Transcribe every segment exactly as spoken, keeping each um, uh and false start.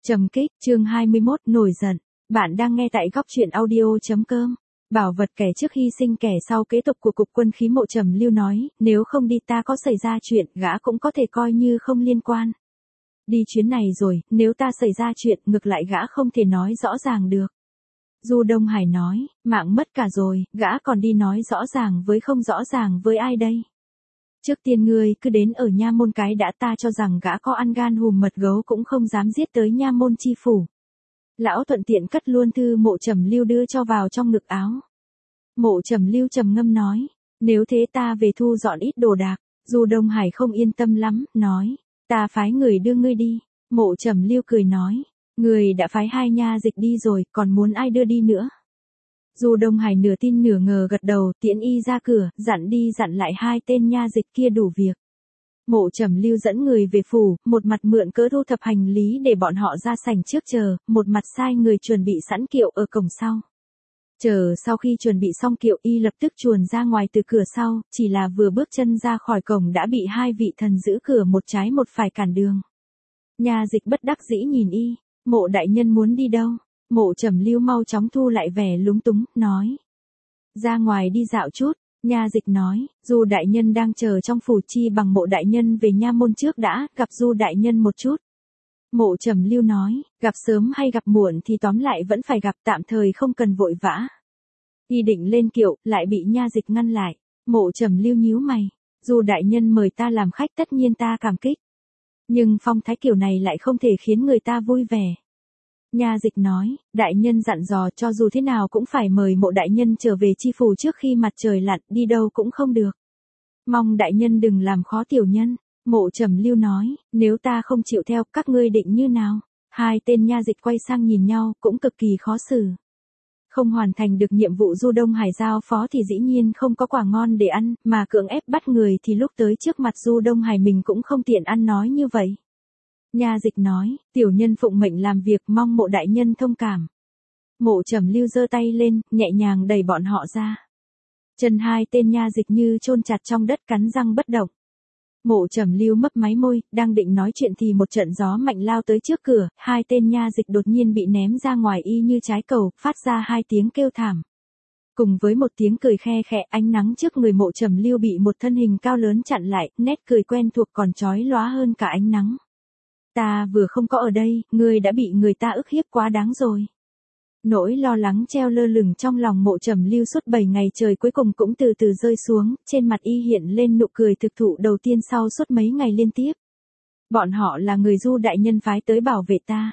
Trầm kích, chương hai mươi mốt, nổi giận. Bạn đang nghe tại góc truyện audio.com. Bảo vật kẻ trước hy sinh kẻ sau kế tục của cục quân khí. Mộ Trầm Lưu nói, nếu không đi ta có xảy ra chuyện, gã cũng có thể coi như không liên quan. Đi chuyến này rồi, nếu ta xảy ra chuyện, ngược lại gã không thể nói rõ ràng được. Du Đông Hải nói, mạng mất cả rồi, gã còn đi nói rõ ràng với không rõ ràng với ai đây? Trước tiên ngươi cứ đến ở nha môn cái đã, ta cho rằng gã có ăn gan hùm mật gấu cũng không dám giết tới nha môn chi phủ. Lão thuận tiện cất luôn thư Mộ Trầm Lưu đưa cho vào trong ngực áo. Mộ Trầm Lưu trầm ngâm nói, nếu thế ta về thu dọn ít đồ đạc. Du Đông Hải không yên tâm lắm, nói, ta phái người đưa ngươi đi. Mộ Trầm Lưu cười nói, người đã phái hai nha dịch đi rồi, còn muốn ai đưa đi nữa? Du Đông Hải nửa tin nửa ngờ gật đầu, tiễn y ra cửa, dặn đi dặn lại hai tên nha dịch kia đủ việc. Mộ Trầm Lưu dẫn người về phủ, một mặt mượn cớ thu thập hành lý để bọn họ ra sảnh trước chờ, một mặt sai người chuẩn bị sẵn kiệu ở cổng sau. Chờ sau khi chuẩn bị xong kiệu, y lập tức chuồn ra ngoài từ cửa sau, chỉ là vừa bước chân ra khỏi cổng đã bị hai vị thần giữ cửa một trái một phải cản đường. Nha dịch bất đắc dĩ nhìn y, Mộ đại nhân muốn đi đâu? Mộ Trầm Lưu mau chóng thu lại vẻ lúng túng, nói. Ra ngoài đi dạo chút, nha dịch nói, Du đại nhân đang chờ trong phủ, chi bằng Mộ đại nhân về nha môn trước đã, gặp Du đại nhân một chút. Mộ Trầm Lưu nói, gặp sớm hay gặp muộn thì tóm lại vẫn phải gặp, tạm thời không cần vội vã. Y định lên kiệu, lại bị nha dịch ngăn lại. Mộ Trầm Lưu nhíu mày, Du đại nhân mời ta làm khách tất nhiên ta cảm kích. Nhưng phong thái kiểu này lại không thể khiến người ta vui vẻ. Nha dịch nói, đại nhân dặn dò cho dù thế nào cũng phải mời Mộ đại nhân trở về chi phủ trước khi mặt trời lặn, đi đâu cũng không được. Mong đại nhân đừng làm khó tiểu nhân. Mộ Trầm Lưu nói, nếu ta không chịu theo, các ngươi định như nào? Hai tên nha dịch quay sang nhìn nhau, cũng cực kỳ khó xử. Không hoàn thành được nhiệm vụ Du Đông Hải giao phó thì dĩ nhiên không có quả ngon để ăn, mà cưỡng ép bắt người thì lúc tới trước mặt Du Đông Hải mình cũng không tiện ăn nói như vậy. Nha dịch nói, tiểu nhân phụng mệnh làm việc, mong Mộ đại nhân thông cảm. Mộ Trầm Lưu giơ tay lên, nhẹ nhàng đẩy bọn họ ra. Chân hai tên nha dịch như chôn chặt trong đất, cắn răng bất động. Mộ Trầm Lưu mấp máy môi, đang định nói chuyện thì một trận gió mạnh lao tới trước cửa, hai tên nha dịch đột nhiên bị ném ra ngoài y như trái cầu, phát ra hai tiếng kêu thảm. Cùng với một tiếng cười khe khẽ, ánh nắng trước người Mộ Trầm Lưu bị một thân hình cao lớn chặn lại, nét cười quen thuộc còn chói lóa hơn cả ánh nắng. Ta vừa không có ở đây, ngươi đã bị người ta ức hiếp quá đáng rồi. Nỗi lo lắng treo lơ lửng trong lòng Mộ Trầm Lưu suốt bảy ngày trời cuối cùng cũng từ từ rơi xuống, trên mặt y hiện lên nụ cười thực thụ đầu tiên sau suốt mấy ngày liên tiếp. Bọn họ là người Du đại nhân phái tới bảo vệ ta.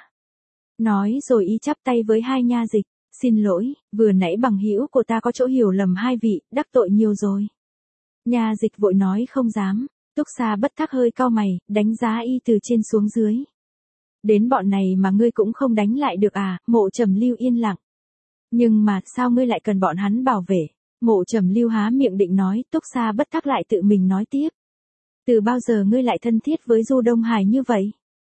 Nói rồi y chắp tay với hai nha dịch, xin lỗi, vừa nãy bằng hữu của ta có chỗ hiểu lầm hai vị, đắc tội nhiều rồi. Nha dịch vội nói không dám. Túc Sa Bất Thắc hơi cau mày, đánh giá y từ trên xuống dưới. Đến bọn này mà ngươi cũng không đánh lại được à? Mộ Trầm Lưu yên lặng. Nhưng mà sao ngươi lại cần bọn hắn bảo vệ? Mộ Trầm Lưu há miệng định nói, Túc Sa Bất Thắc lại tự mình nói tiếp. Từ bao giờ ngươi lại thân thiết với Du Đông Hải như vậy?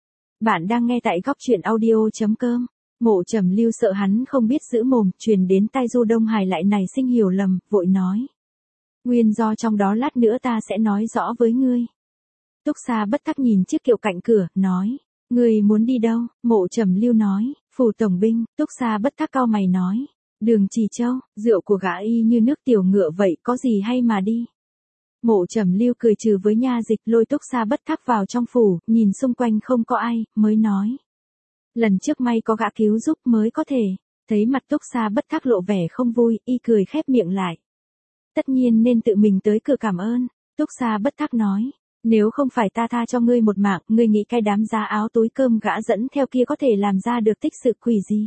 Bạn đang nghe tại góc truyện audio.com. Mộ Trầm Lưu sợ hắn không biết giữ mồm, truyền đến tai Du Đông Hải lại nảy sinh hiểu lầm, vội nói. Nguyên do trong đó lát nữa ta sẽ nói rõ với ngươi. Túc Sa Bất Thắc nhìn chiếc kiệu cạnh cửa, nói. Ngươi muốn đi đâu? Mộ Trầm Lưu nói, phủ tổng binh. Túc Sa Bất Thắc cau mày nói, Đường Trì Châu, rượu của gã y như nước tiểu ngựa vậy, có gì hay mà đi. Mộ Trầm Lưu cười trừ với nha dịch, lôi Túc Sa Bất Thắc vào trong phủ, nhìn xung quanh không có ai, mới nói. Lần trước may có gã cứu giúp mới có thể. Thấy mặt Túc Sa Bất Thắc lộ vẻ không vui, y cười khép miệng lại. Tất nhiên nên tự mình tới cửa cảm ơn. Túc Sa Bất Thắc nói. Nếu không phải ta tha cho ngươi một mạng, ngươi nghĩ cái đám giá áo túi cơm gã dẫn theo kia có thể làm ra được tích sự quỷ gì?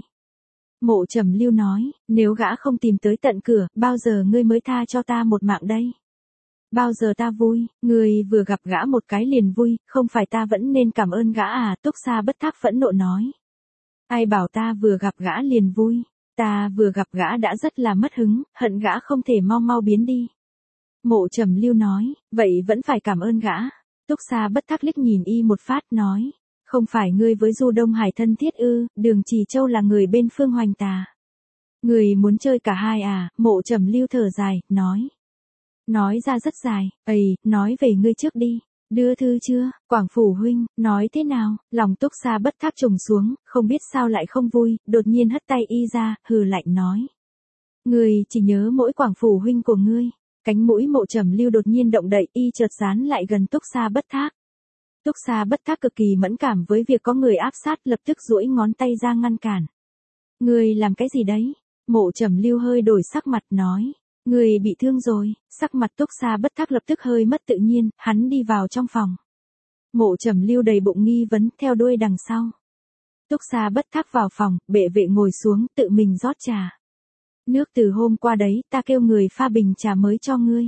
Mộ Trầm Lưu nói, nếu gã không tìm tới tận cửa, bao giờ ngươi mới tha cho ta một mạng đây? Bao giờ ta vui, ngươi vừa gặp gã một cái liền vui, không phải ta vẫn nên cảm ơn gã à? Túc Sa Bất Thắc phẫn nộ nói. Ai bảo ta vừa gặp gã liền vui, ta vừa gặp gã đã rất là mất hứng, hận gã không thể mau mau biến đi. Mộ Trầm Lưu nói, vậy vẫn phải cảm ơn gã. Túc Sa Bất Thắc liếc nhìn y một phát, nói, không phải ngươi với Du Đông Hải thân thiết ư? Đường Trì Châu là người bên Phương Hoành ta. Ngươi muốn chơi cả hai à? Mộ Trầm Lưu thở dài, nói. Nói ra rất dài, ầy, nói về ngươi trước đi. Đưa thư chưa, Quảng Phủ huynh, nói thế nào, lòng Túc Sa Bất Thác trùng xuống, không biết sao lại không vui, đột nhiên hất tay y ra, hừ lạnh nói. Người chỉ nhớ mỗi Quảng Phủ huynh của ngươi, cánh mũi Mộ Trầm Lưu đột nhiên động đậy, y chợt dán lại gần Túc Sa Bất Thác. Túc Sa Bất Thác cực kỳ mẫn cảm với việc có người áp sát, lập tức duỗi ngón tay ra ngăn cản. Ngươi làm cái gì đấy? Mộ Trầm Lưu hơi đổi sắc mặt nói. Người bị thương rồi, sắc mặt Túc Sa Bất Thác lập tức hơi mất tự nhiên, hắn đi vào trong phòng. Mộ Trầm Lưu đầy bụng nghi vấn theo đuôi đằng sau. Túc Sa Bất Thác vào phòng, bệ vệ ngồi xuống tự mình rót trà. Nước từ hôm qua đấy, ta kêu người pha bình trà mới cho ngươi.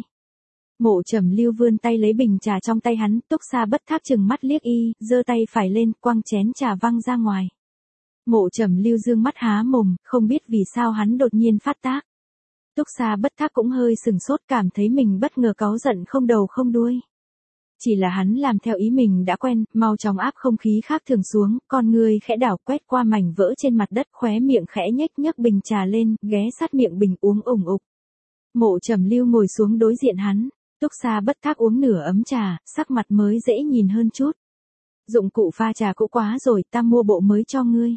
Mộ Trầm Lưu vươn tay lấy bình trà trong tay hắn, Túc Sa Bất Thác chừng mắt liếc y, giơ tay phải lên, quăng chén trà văng ra ngoài. Mộ Trầm Lưu dương mắt há mồm, không biết vì sao hắn đột nhiên phát tác. Túc Sa Bất Thác cũng hơi sừng sốt, cảm thấy mình bất ngờ cáu giận không đầu không đuôi. Chỉ là hắn làm theo ý mình đã quen, mau chóng áp không khí khác thường xuống, con người khẽ đảo quét qua mảnh vỡ trên mặt đất, khóe miệng khẽ nhếch nhấc bình trà lên, ghé sát miệng bình uống ủng ục. Mộ Trầm Lưu ngồi xuống đối diện hắn, Túc Sa Bất Thác uống nửa ấm trà, sắc mặt mới dễ nhìn hơn chút. Dụng cụ pha trà cũ quá rồi, ta mua bộ mới cho ngươi.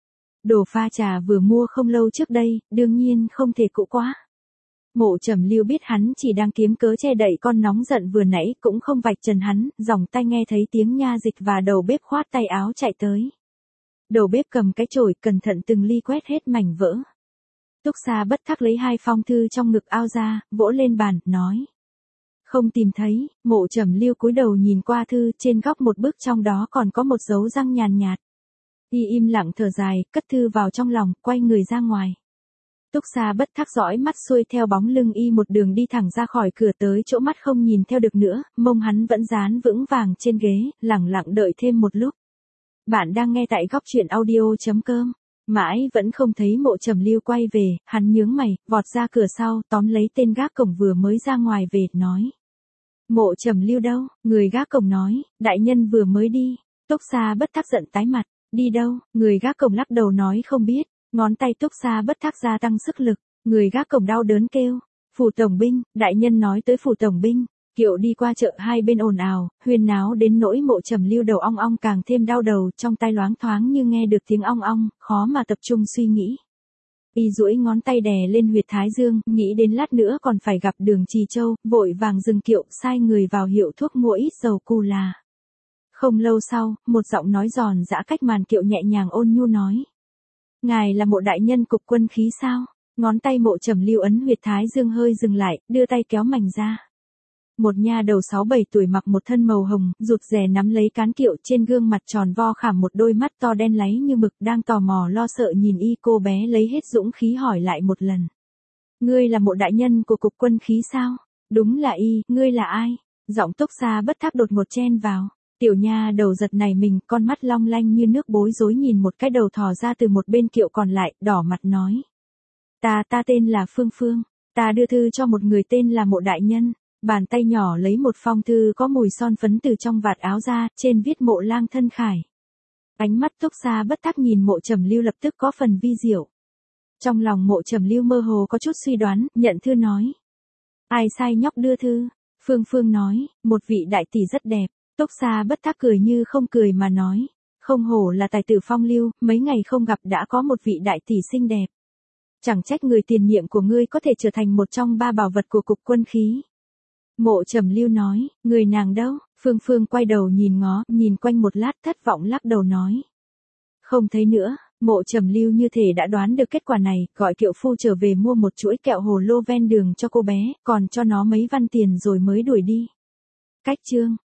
Đồ pha trà vừa mua không lâu trước đây, đương nhiên không thể cũ quá. Mộ Trầm Lưu biết hắn chỉ đang kiếm cớ che đậy con nóng giận vừa nãy, cũng không vạch trần hắn, dòng tay nghe thấy tiếng nha dịch và đầu bếp khoát tay áo chạy tới. Đầu bếp cầm cái chổi cẩn thận từng ly quét hết mảnh vỡ. Túc Sa Bất Thác lấy hai phong thư trong ngực ao ra, vỗ lên bàn, nói. Không tìm thấy. Mộ Trầm Lưu cúi đầu nhìn qua thư, trên góc một bức trong đó còn có một dấu răng nhàn nhạt. Y im lặng thở dài, cất thư vào trong lòng, quay người ra ngoài. Túc Sa Bất Thác dõi mắt xuôi theo bóng lưng y một đường đi thẳng ra khỏi cửa tới chỗ mắt không nhìn theo được nữa, mông hắn vẫn dán vững vàng trên ghế, lẳng lặng đợi thêm một lúc. Bạn đang nghe tại góc truyện audio chấm com. Mãi vẫn không thấy Mộ Trầm Lưu quay về, hắn nhướng mày, vọt ra cửa sau, tóm lấy tên gác cổng vừa mới ra ngoài về, nói. Mộ Trầm Lưu đâu? Người gác cổng nói, đại nhân vừa mới đi. Túc Sa Bất Thác giận tái mặt, đi đâu? Người gác cổng lắc đầu nói không biết. Ngón tay Túc Sa Bất Thác gia tăng sức lực, người gác cổng đau đớn kêu. Phủ tổng binh, đại nhân nói tới phủ tổng binh. Kiệu đi qua chợ hai bên ồn ào, huyên náo đến nỗi Mộ Trầm Lưu đầu ong ong càng thêm đau đầu, trong tai loáng thoáng như nghe được tiếng ong ong, khó mà tập trung suy nghĩ. Y duỗi ngón tay đè lên huyệt thái dương, nghĩ đến lát nữa còn phải gặp Đường Trì Châu, vội vàng dừng kiệu, sai người vào hiệu thuốc mua ít dầu cù là. Không lâu sau, một giọng nói giòn giã cách màn kiệu nhẹ nhàng ôn nhu nói. Ngài là Mộ đại nhân cục quân khí sao? Ngón tay Mộ Trầm Lưu ấn huyệt thái dương hơi dừng lại, đưa tay kéo mảnh ra. Một nha đầu sáu bảy tuổi mặc một thân màu hồng, rụt rè nắm lấy cán kiệu, trên gương mặt tròn vo khảm một đôi mắt to đen láy như mực, đang tò mò lo sợ nhìn y. Cô bé lấy hết dũng khí hỏi lại một lần. Ngươi là Mộ đại nhân của cục quân khí sao? Đúng là y, ngươi là ai? Giọng Túc Sa Bất Thác đột ngột chen vào. Tiểu nha đầu giật nảy mình, con mắt long lanh như nước bối rối nhìn một cái đầu thò ra từ một bên kiệu còn lại, đỏ mặt nói. Ta, ta tên là Phương Phương, ta đưa thư cho một người tên là Mộ đại nhân. Bàn tay nhỏ lấy một phong thư có mùi son phấn từ trong vạt áo ra, trên viết Mộ lang thân khải. Ánh mắt Túc Sa Bất Thác nhìn Mộ Trầm Lưu lập tức có phần vi diệu. Trong lòng Mộ Trầm Lưu mơ hồ có chút suy đoán, nhận thư nói. Ai sai nhóc đưa thư? Phương Phương nói, một vị đại tỷ rất đẹp. Túc Sa Bất Thác cười như không cười mà nói. Không hổ là tài tử phong lưu, mấy ngày không gặp đã có một vị đại tỷ xinh đẹp. Chẳng trách người tiền nhiệm của ngươi có thể trở thành một trong ba bảo vật của cục quân khí. Mộ Trầm Lưu nói, người nàng đâu? Phương Phương quay đầu nhìn ngó, nhìn quanh một lát thất vọng lắc đầu nói. Không thấy nữa. Mộ Trầm Lưu như thể đã đoán được kết quả này, gọi kiệu phu trở về mua một chuỗi kẹo hồ lô ven đường cho cô bé, còn cho nó mấy văn tiền rồi mới đuổi đi. Cách chương